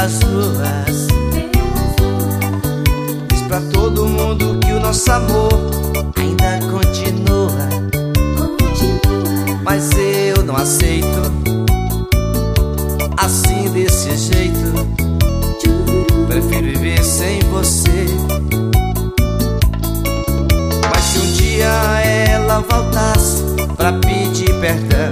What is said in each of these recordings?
pelas ruas. Diz pra todo mundo que o nosso amor ainda continua. Mas eu não aceito assim desse jeito. Prefiro viver sem você. Mas se um dia ela voltasse pra pedir perdão,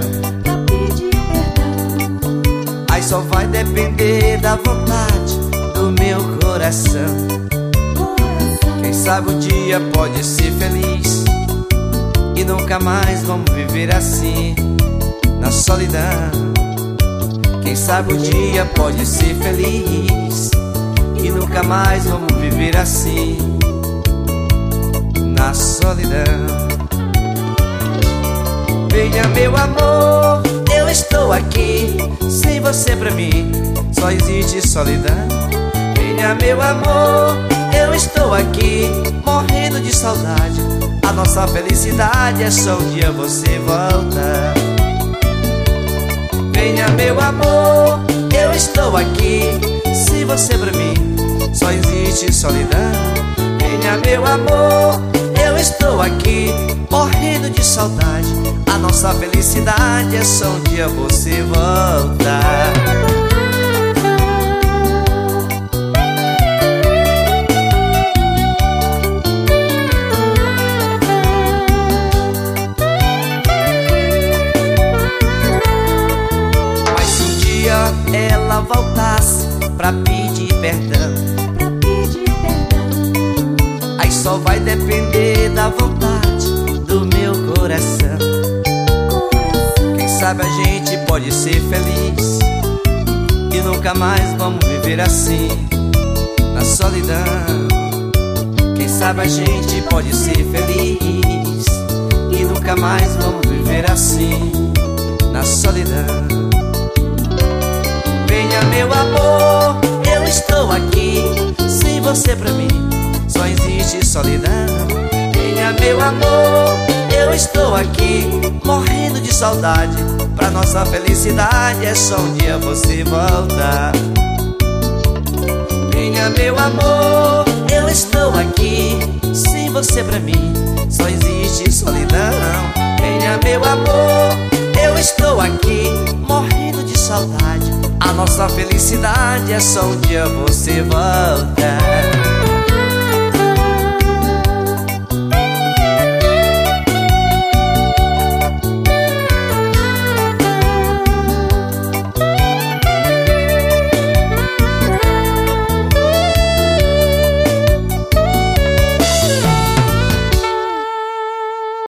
aí só vai depender da vontade do meu coração. Quem sabe um dia pode ser feliz e nunca mais vamos viver assim, na solidão. Quem sabe um dia pode ser feliz e nunca mais vamos viver assim, na solidão. Venha meu amor, eu estou aqui. Sem você pra mim só existe solidão. Venha meu amor, eu estou aqui, morrendo de saudade. A nossa felicidade é só um dia você volta. Venha meu amor, eu estou aqui. Sem você pra mim só existe solidão. Venha meu amor, eu estou aqui, morrendo de saudade. A nossa felicidade é só um dia você volta. Mas se um dia ela voltasse pra pedir perdão, aí só vai depender da vontade do meu coração. Quem sabe a gente pode ser feliz e nunca mais vamos viver assim, na solidão. Quem sabe a gente pode ser feliz e nunca mais vamos viver assim, na solidão. Venha meu amor, eu estou aqui. Sem você pra mim só existe solidão. Venha meu amor, eu estou aqui, morrendo de saudade. Pra nossa felicidade é só um dia você volta. Venha meu amor, eu estou aqui. Sem você pra mim só existe solidão. Venha meu amor, eu estou aqui, morrendo de saudade. A nossa felicidade é só um dia você volta.